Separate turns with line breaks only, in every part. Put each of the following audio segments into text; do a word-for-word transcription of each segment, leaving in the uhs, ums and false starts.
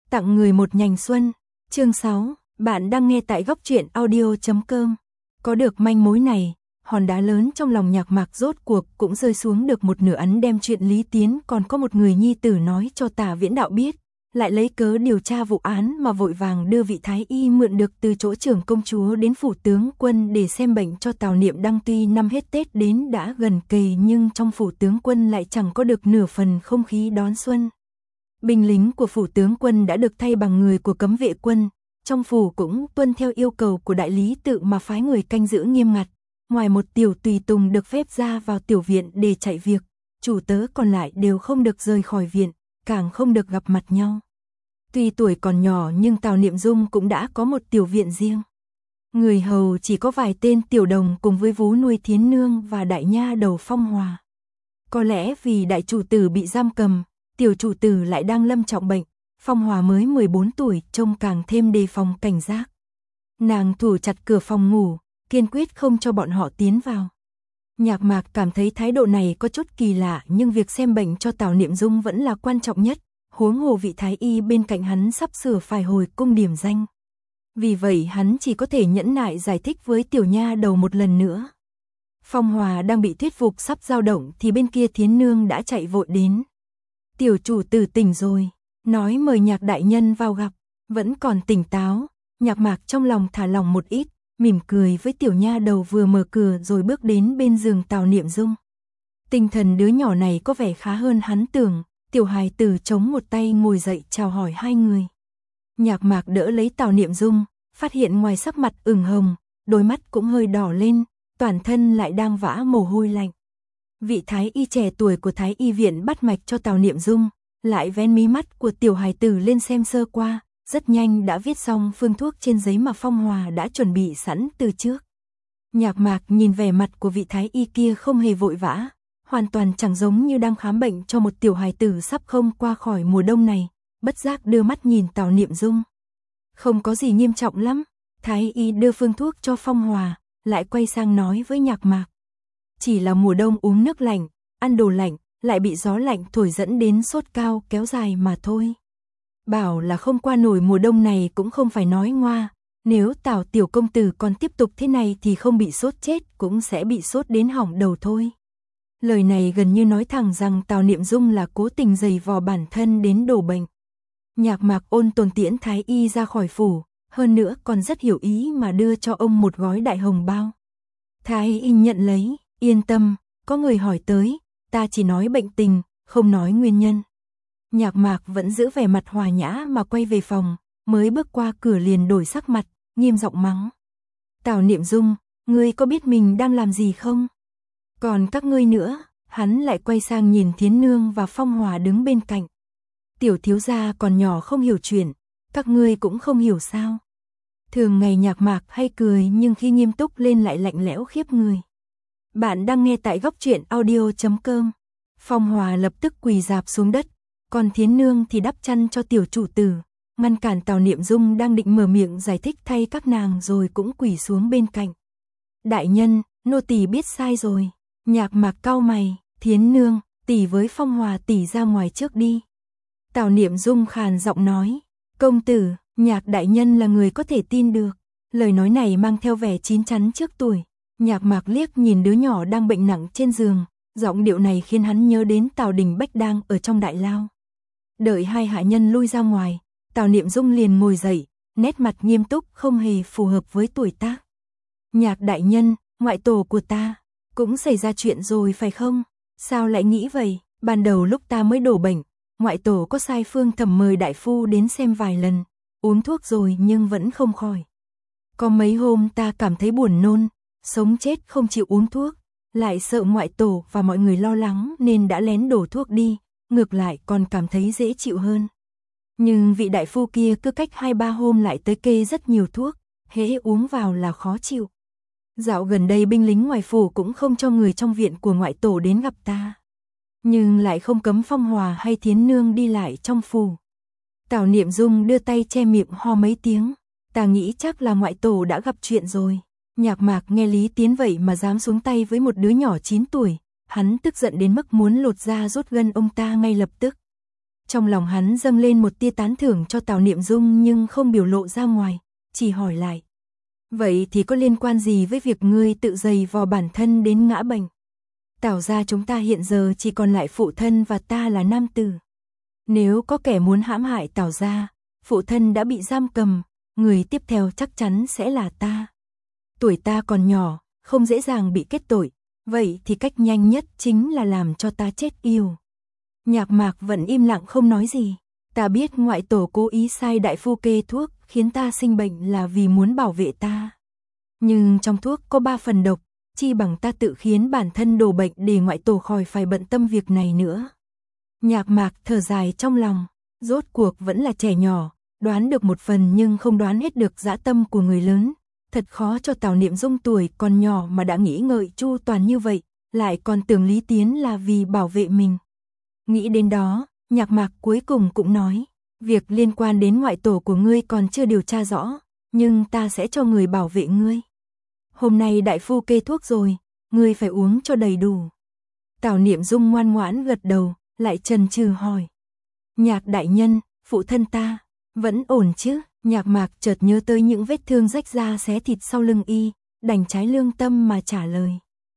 tặng người một nhành xuân. Chương sáu, bạn đang nghe tại góc truyện audio chấm com. Có được manh mối này, hòn đá lớn trong lòng Nhạc Mạc rốt cuộc cũng rơi xuống được một nửa. Ấn đem chuyện Lý Tiến còn có một người nhi tử nói cho Tả Viễn Đạo biết, lại lấy cớ điều tra vụ án mà vội vàng đưa vị thái y mượn được từ chỗ trưởng công chúa đến phủ tướng quân để xem bệnh cho Tào Niệm Đăng. Tuy năm hết Tết đến đã gần kề nhưng trong phủ tướng quân lại chẳng có được nửa phần không khí đón xuân. Binh lính của phủ tướng quân đã được thay bằng người của cấm vệ quân, trong phủ cũng tuân theo yêu cầu của đại lý tự mà phái người canh giữ nghiêm ngặt. Ngoài một tiểu tùy tùng được phép ra vào tiểu viện để chạy việc, chủ tớ còn lại đều không được rời khỏi viện, càng không được gặp mặt nhau. Tuy tuổi còn nhỏ nhưng Tào Niệm Dung cũng đã có một tiểu viện riêng. Người hầu chỉ có vài tên tiểu đồng cùng với vú nuôi Thiến Nương và đại nha đầu Phong Hòa. Có lẽ vì đại chủ tử bị giam cầm, tiểu chủ tử lại đang lâm trọng bệnh, Phong Hòa mới mười bốn tuổi trông càng thêm đề phòng cảnh giác. Nàng thủ chặt cửa phòng ngủ, kiên quyết không cho bọn họ tiến vào. Nhạc Mạc cảm thấy thái độ này có chút kỳ lạ nhưng việc xem bệnh cho Tào Niệm Dung vẫn là quan trọng nhất, huống hồ vị thái y bên cạnh hắn sắp sửa phải hồi cung điểm danh. Vì vậy hắn chỉ có thể nhẫn nại giải thích với tiểu nha đầu một lần nữa. Phong Hòa đang bị thuyết phục sắp dao động thì bên kia Thiến Nương đã chạy vội đến. Tiểu chủ tử tỉnh rồi, nói mời Nhạc đại nhân vào gặp, vẫn còn tỉnh táo. Nhạc Mạc trong lòng thả lòng một ít, mỉm cười với tiểu nha đầu vừa mở cửa rồi bước đến bên giường Tào Niệm Dung. Tinh thần đứa nhỏ này có vẻ khá hơn hắn tưởng, tiểu hài tử chống một tay ngồi dậy chào hỏi hai người. Nhạc Mạc đỡ lấy Tào Niệm Dung, phát hiện ngoài sắc mặt ửng hồng, đôi mắt cũng hơi đỏ lên, toàn thân lại đang vã mồ hôi lạnh. Vị thái y trẻ tuổi của thái y viện bắt mạch cho Tào Niệm Dung, lại vén mí mắt của tiểu hài tử lên xem sơ qua, rất nhanh đã viết xong phương thuốc trên giấy mà Phong Hòa đã chuẩn bị sẵn từ trước. Nhạc Mạc nhìn vẻ mặt của vị thái y kia không hề vội vã, hoàn toàn chẳng giống như đang khám bệnh cho một tiểu hài tử sắp không qua khỏi mùa đông này, bất giác đưa mắt nhìn Tào Niệm Dung. Không có gì nghiêm trọng lắm, thái y đưa phương thuốc cho Phong Hòa, lại quay sang nói với Nhạc Mạc. Chỉ là mùa đông uống nước lạnh, ăn đồ lạnh, lại bị gió lạnh thổi dẫn đến sốt cao kéo dài mà thôi. Bảo là không qua nổi mùa đông này cũng không phải nói ngoa, nếu Tào tiểu công tử còn tiếp tục thế này thì không bị sốt chết cũng sẽ bị sốt đến hỏng đầu thôi. Lời này gần như nói thẳng rằng Tào Niệm Dung là cố tình giày vò bản thân đến đổ bệnh. Nhạc Mạc ôn tồn tiễn thái y ra khỏi phủ, hơn nữa còn rất hiểu ý mà đưa cho ông một gói đại hồng bao. Thái y nhận lấy, yên tâm, có người hỏi tới, ta chỉ nói bệnh tình, không nói nguyên nhân. Nhạc Mạc vẫn giữ vẻ mặt hòa nhã mà quay về phòng, mới bước qua cửa liền đổi sắc mặt, nghiêm giọng mắng. Tào Niệm Dung, ngươi có biết mình đang làm gì không? Còn các ngươi nữa, hắn lại quay sang nhìn Thiến Nương và Phong Hòa đứng bên cạnh. Tiểu thiếu gia còn nhỏ không hiểu chuyện, các ngươi cũng không hiểu sao? Thường ngày Nhạc Mạc hay cười nhưng khi nghiêm túc lên lại lạnh lẽo khiếp người. Bạn đang nghe tại góc truyện audio chấm com. Phong Hòa lập tức quỳ rạp xuống đất, còn Thiến Nương thì đắp chăn cho tiểu chủ tử, ngăn cản Tào Niệm Dung đang định mở miệng giải thích thay các nàng rồi cũng quỳ xuống bên cạnh. Đại nhân, nô tỳ biết sai rồi. Nhạc Mạc cau mày, Thiến Nương, tỷ với Phong Hòa tỷ ra ngoài trước đi. Tào Niệm Dung khàn giọng nói, công tử, Nhạc đại nhân là người có thể tin được. Lời nói này mang theo vẻ chín chắn trước tuổi. Nhạc Mạc liếc nhìn đứa nhỏ đang bệnh nặng trên giường, giọng điệu này khiến hắn nhớ đến Tào Đình Bách đang ở trong đại lao. Đợi hai hạ nhân lui ra ngoài, Tào Niệm Dung liền ngồi dậy, nét mặt nghiêm túc không hề phù hợp với tuổi tác. Nhạc đại nhân, ngoại tổ của ta, cũng xảy ra chuyện rồi phải không? Sao lại nghĩ vậy? Ban đầu lúc ta mới đổ bệnh, ngoại tổ có sai Phương Thẩm mời đại phu đến xem vài lần, uống thuốc rồi nhưng vẫn không khỏi. Có mấy hôm ta cảm thấy buồn nôn, sống chết không chịu uống thuốc, lại sợ ngoại tổ và mọi người lo lắng nên đã lén đổ thuốc đi, ngược lại còn cảm thấy dễ chịu hơn. Nhưng vị đại phu kia cứ cách hai ba hôm lại tới kê rất nhiều thuốc, hễ uống vào là khó chịu. Dạo gần đây binh lính ngoài phủ cũng không cho người trong viện của ngoại tổ đến gặp ta, nhưng lại không cấm Phong Hòa hay Thiến Nương đi lại trong phủ. Tào Niệm Dung đưa tay che miệng ho mấy tiếng, ta nghĩ chắc là ngoại tổ đã gặp chuyện rồi. Nhạc Mạc nghe Lý Tiến vậy mà dám xuống tay với một đứa nhỏ chín tuổi, hắn tức giận đến mức muốn lột da rút gân ông ta ngay lập tức. Trong lòng hắn dâng lên một tia tán thưởng cho Tào Niệm Dung nhưng không biểu lộ ra ngoài, chỉ hỏi lại. Vậy thì có liên quan gì với việc ngươi tự giày vò bản thân đến ngã bệnh? Tào gia chúng ta hiện giờ chỉ còn lại phụ thân và ta là nam tử. Nếu có kẻ muốn hãm hại Tào gia, phụ thân đã bị giam cầm, người tiếp theo chắc chắn sẽ là ta. Tuổi ta còn nhỏ, không dễ dàng bị kết tội, vậy thì cách nhanh nhất chính là làm cho ta chết yêu. Nhạc Mạc vẫn im lặng không nói gì. Ta biết ngoại tổ cố ý sai đại phu kê thuốc khiến ta sinh bệnh là vì muốn bảo vệ ta. Nhưng trong thuốc có ba phần độc, chi bằng ta tự khiến bản thân đổ bệnh để ngoại tổ khỏi phải bận tâm việc này nữa. Nhạc Mạc thở dài trong lòng, rốt cuộc vẫn là trẻ nhỏ, đoán được một phần nhưng không đoán hết được dã tâm của người lớn. Thật khó cho Tào Niệm Dung tuổi còn nhỏ mà đã nghĩ ngợi chu toàn như vậy, lại còn tưởng Lý Tiến là vì bảo vệ mình. Nghĩ đến đó, Nhạc Mạc cuối cùng cũng nói, việc liên quan đến ngoại tổ của ngươi còn chưa điều tra rõ, nhưng ta sẽ cho người bảo vệ ngươi. Hôm nay đại phu kê thuốc rồi, ngươi phải uống cho đầy đủ. Tào Niệm Dung ngoan ngoãn gật đầu, lại chần chừ hỏi. Nhạc đại nhân, phụ thân ta, vẫn ổn chứ? Nhạc Mạc chợt nhớ tới những vết thương rách da xé thịt sau lưng y, đành trái lương tâm mà trả lời.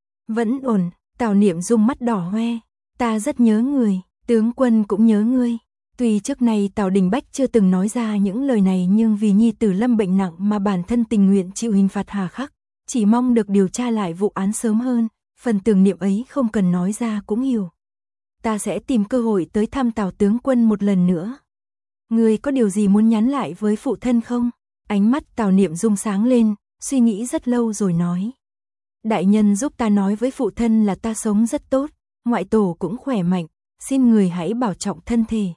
Vẫn ổn. Tào Niệm Dung mắt đỏ hoe. Ta rất nhớ người, tướng quân cũng nhớ ngươi. Tuy trước này Tào Đình Bách chưa từng nói ra những lời này nhưng vì nhi tử lâm bệnh nặng mà bản thân tình nguyện chịu hình phạt hà khắc, chỉ mong được điều tra lại vụ án sớm hơn, phần tưởng niệm ấy không cần nói ra cũng hiểu. Ta sẽ tìm cơ hội tới thăm Tào tướng quân một lần nữa. Ngươi có điều gì muốn nhắn lại với phụ thân không? Ánh mắt Tào Niệm Dung sáng lên, suy nghĩ rất lâu rồi nói. Đại nhân giúp ta nói với phụ thân là ta sống rất tốt, ngoại tổ cũng khỏe mạnh, xin người hãy bảo trọng thân thể.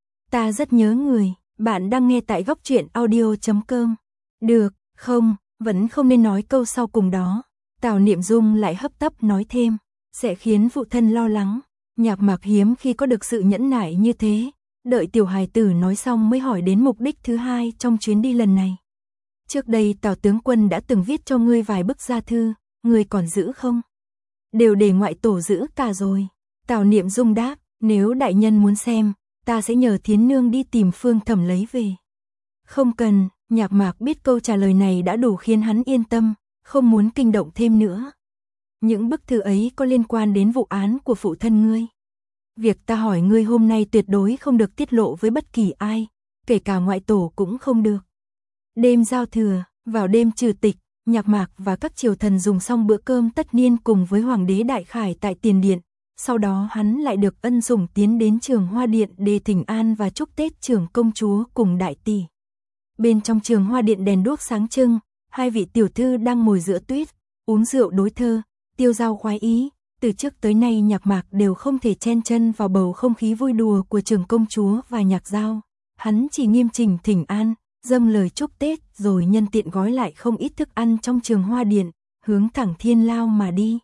Ta rất nhớ người. Bạn đang nghe tại góc truyện audio chấm com. Được, không, vẫn không nên nói câu sau cùng đó. Tào Niệm Dung lại hấp tấp nói thêm, sẽ khiến phụ thân lo lắng. Nhạc Mạc hiếm khi có được sự nhẫn nại như thế, đợi tiểu hài tử nói xong mới hỏi đến mục đích thứ hai trong chuyến đi lần này. Trước đây Tào tướng quân đã từng viết cho ngươi vài bức gia thư, ngươi còn giữ không? Đều để ngoại tổ giữ cả rồi. Tào Niệm Dung đáp, nếu đại nhân muốn xem, ta sẽ nhờ Thiến Nương đi tìm Phương Thẩm lấy về. Không cần. Nhạc Mạc biết câu trả lời này đã đủ khiến hắn yên tâm, không muốn kinh động thêm nữa. Những bức thư ấy có liên quan đến vụ án của phụ thân ngươi. Việc ta hỏi ngươi hôm nay tuyệt đối không được tiết lộ với bất kỳ ai, kể cả ngoại tổ cũng không được. Đêm giao thừa, vào đêm trừ tịch, Nhạc Mạc và các triều thần dùng xong bữa cơm tất niên cùng với Hoàng đế Đại Khải tại tiền điện. Sau đó hắn lại được ân sủng tiến đến Trường Hoa Điện để thỉnh an và chúc Tết trưởng công chúa cùng đại tỷ. Bên trong Trường Hoa Điện đèn đuốc sáng trưng, hai vị tiểu thư đang ngồi giữa tuyết, uống rượu đối thơ, tiêu dao khoái ý. Từ trước tới nay Nhạc Mạc đều không thể chen chân vào bầu không khí vui đùa của trưởng công chúa và Nhạc Giao. Hắn chỉ nghiêm chỉnh thỉnh an, dâng lời chúc Tết rồi nhân tiện gói lại không ít thức ăn trong Trường Hoa Điện, hướng thẳng Thiên Lao mà đi.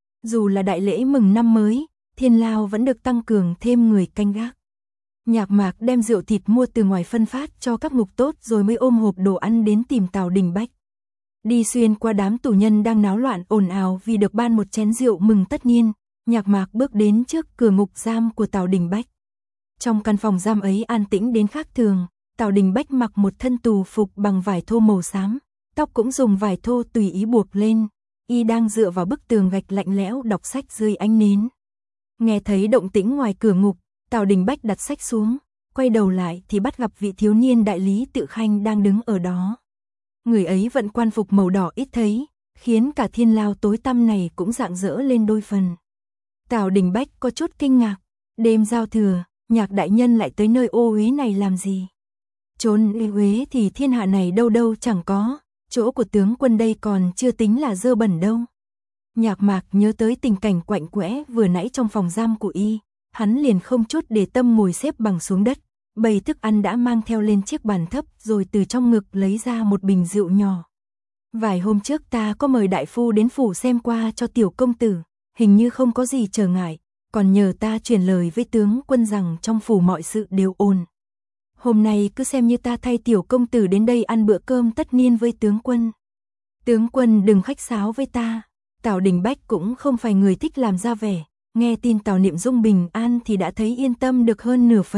Dù là đại lễ mừng năm mới, Thiên Lao vẫn được tăng cường thêm người canh gác. Nhạc Mạc đem rượu thịt mua từ ngoài phân phát cho các ngục tốt rồi mới ôm hộp đồ ăn đến tìm Tào Đình Bách. Đi xuyên qua đám tù nhân đang náo loạn ồn ào vì được ban một chén rượu mừng tất niên, Nhạc Mạc bước đến trước cửa ngục giam của Tào Đình Bách. Trong căn phòng giam ấy an tĩnh đến khác thường, Tào Đình Bách mặc một thân tù phục bằng vải thô màu xám, tóc cũng dùng vải thô tùy ý buộc lên, y đang dựa vào bức tường gạch lạnh lẽo đọc sách dưới ánh nến. Nghe thấy động tĩnh ngoài cửa ngục, Tào Đình Bách đặt sách xuống, quay đầu lại thì bắt gặp vị thiếu niên đại lý Tự Khanh đang đứng ở đó. Người ấy vận quan phục màu đỏ ít thấy, khiến cả Thiên Lao tối tăm này cũng rạng rỡ lên đôi phần. Tào Đình Bách có chút kinh ngạc, đêm giao thừa, Nhạc đại nhân lại tới nơi ô uế này làm gì? Trốn ô uế thì thiên hạ này đâu đâu chẳng có, chỗ của tướng quân đây còn chưa tính là dơ bẩn đâu. Nhạc Mạc nhớ tới tình cảnh quạnh quẽ vừa nãy trong phòng giam của y, hắn liền không chút để tâm ngồi xếp bằng xuống đất, bày thức ăn đã mang theo lên chiếc bàn thấp rồi từ trong ngực lấy ra một bình rượu nhỏ. Vài hôm trước ta có mời đại phu đến phủ xem qua cho tiểu công tử, hình như không có gì trở ngại, còn nhờ ta truyền lời với tướng quân rằng trong phủ mọi sự đều ổn. Hôm nay cứ xem như ta thay tiểu công tử đến đây ăn bữa cơm tất niên với tướng quân. Tướng quân đừng khách sáo với ta. Tào Đình Bách cũng không phải người thích làm ra vẻ, nghe tin Tào Niệm Dung bình an thì đã thấy yên tâm được hơn nửa phần,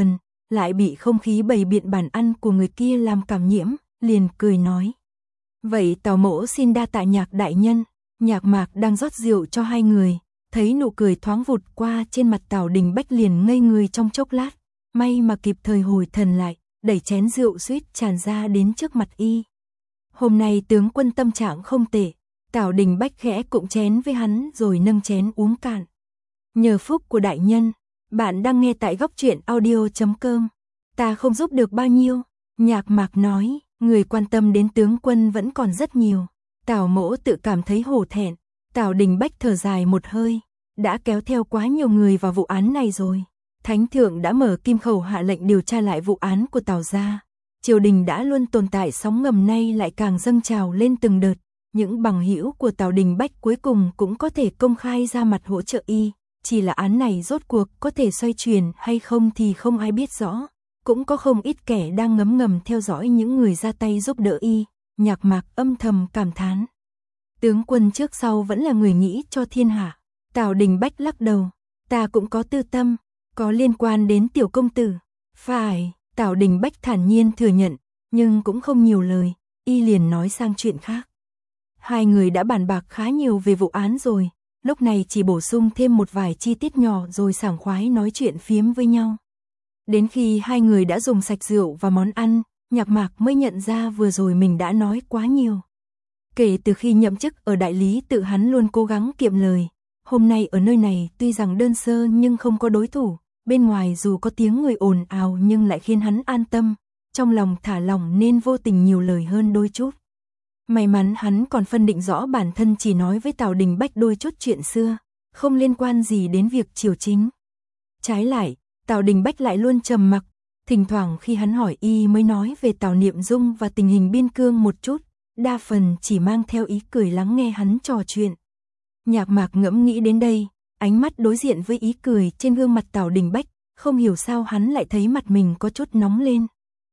lại bị không khí bày biện bàn ăn của người kia làm cảm nhiễm, liền cười nói. Vậy Tào mỗ xin đa tạ Nhạc đại nhân. Nhạc Mạc đang rót rượu cho hai người, thấy nụ cười thoáng vụt qua trên mặt Tào Đình Bách liền ngây người trong chốc lát, may mà kịp thời hồi thần lại, đẩy chén rượu suýt tràn ra đến trước mặt y. Hôm nay tướng quân tâm trạng không tệ, Tào Đình Bách khẽ cụng chén với hắn rồi nâng chén uống cạn. Nhờ phúc của đại nhân, bạn đang nghe tại góc truyện audio chấm com. Ta không giúp được bao nhiêu, Nhạc Mạc nói, người quan tâm đến tướng quân vẫn còn rất nhiều. Tào mỗ tự cảm thấy hổ thẹn. Tào Đình Bách thở dài một hơi, đã kéo theo quá nhiều người vào vụ án này rồi. Thánh thượng đã mở kim khẩu hạ lệnh điều tra lại vụ án của Tào gia. Triều đình đã luôn tồn tại sóng ngầm nay lại càng dâng trào lên từng đợt. Những bằng hữu của Tào Đình Bách cuối cùng cũng có thể công khai ra mặt hỗ trợ y. Chỉ là án này rốt cuộc có thể xoay chuyển hay không thì không ai biết rõ. Cũng có không ít kẻ đang ngấm ngầm theo dõi những người ra tay giúp đỡ y. Nhạc Mạc âm thầm cảm thán. Tướng quân trước sau vẫn là người nghĩ cho thiên hạ. Tào Đình Bách lắc đầu. Ta cũng có tư tâm, có liên quan đến tiểu công tử. Phải, Tào Đình Bách thản nhiên thừa nhận, nhưng cũng không nhiều lời, y liền nói sang chuyện khác. Hai người đã bàn bạc khá nhiều về vụ án rồi, lúc này chỉ bổ sung thêm một vài chi tiết nhỏ rồi sảng khoái nói chuyện phiếm với nhau. Đến khi hai người đã dùng sạch rượu và món ăn, Nhạc Mạc mới nhận ra vừa rồi mình đã nói quá nhiều. Kể từ khi nhậm chức ở đại lý tự hắn luôn cố gắng kiệm lời. Hôm nay ở nơi này tuy rằng đơn sơ nhưng không có đối thủ, bên ngoài dù có tiếng người ồn ào nhưng lại khiến hắn an tâm, trong lòng thả lỏng nên vô tình nhiều lời hơn đôi chút. May mắn hắn còn phân định rõ bản thân chỉ nói với Tào Đình Bách đôi chút chuyện xưa, không liên quan gì đến việc triều chính. Trái lại, Tào Đình Bách lại luôn trầm mặc, thỉnh thoảng khi hắn hỏi y mới nói về Tào Niệm Dung và tình hình biên cương một chút, đa phần chỉ mang theo ý cười lắng nghe hắn trò chuyện. Nhạc Mạc ngẫm nghĩ đến đây, ánh mắt đối diện với ý cười trên gương mặt Tào Đình Bách, không hiểu sao hắn lại thấy mặt mình có chút nóng lên.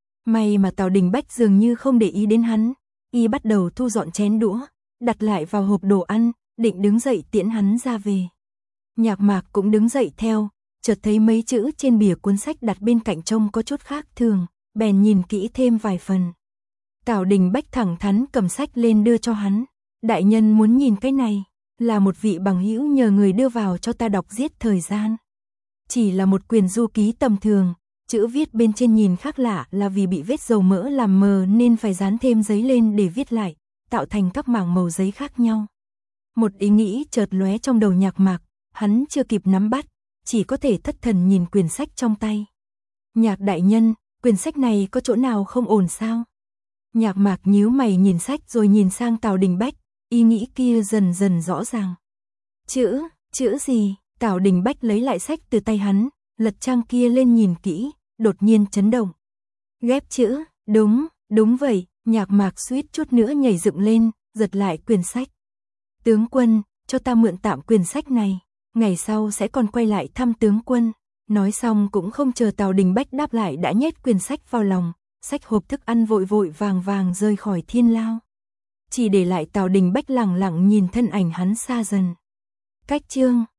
May mà Tào Đình Bách dường như không để ý đến hắn, y bắt đầu thu dọn chén đũa, đặt lại vào hộp đồ ăn, định đứng dậy tiễn hắn ra về. Nhạc Mạc cũng đứng dậy theo, chợt thấy mấy chữ trên bìa cuốn sách đặt bên cạnh trông có chút khác thường, bèn nhìn kỹ thêm vài phần. Tào Đình Bách thẳng thắn cầm sách lên đưa cho hắn. Đại nhân muốn nhìn cái này, là một vị bằng hữu nhờ người đưa vào cho ta đọc giết thời gian. Chỉ là một quyển du ký tầm thường, chữ viết bên trên nhìn khác lạ là vì bị vết dầu mỡ làm mờ nên phải dán thêm giấy lên để viết lại, tạo thành các mảng màu giấy khác nhau. Một ý nghĩ chợt lóe trong đầu Nhạc Mạc, hắn chưa kịp nắm bắt, chỉ có thể thất thần nhìn quyển sách trong tay. Nhạc đại nhân, quyển sách này có chỗ nào không ổn sao? Nhạc Mạc nhíu mày nhìn sách rồi nhìn sang Tào Đình Bách, ý nghĩ kia dần dần rõ ràng. Chữ, chữ gì? Tào Đình Bách lấy lại sách từ tay hắn, lật trang kia lên nhìn kỹ, đột nhiên chấn động. Ghép chữ, đúng, đúng vậy, Nhạc Mạc suýt chút nữa nhảy dựng lên, giật lại quyển sách. Tướng quân, cho ta mượn tạm quyển sách này, ngày sau sẽ còn quay lại thăm tướng quân. Nói xong cũng không chờ Tào Đình Bách đáp lại đã nhét quyển sách vào lòng, xách hộp thức ăn vội vội vàng vàng rời khỏi Thiên Lao. Chỉ để lại Tào Đình Bách lẳng lặng nhìn thân ảnh hắn xa dần. Cách chương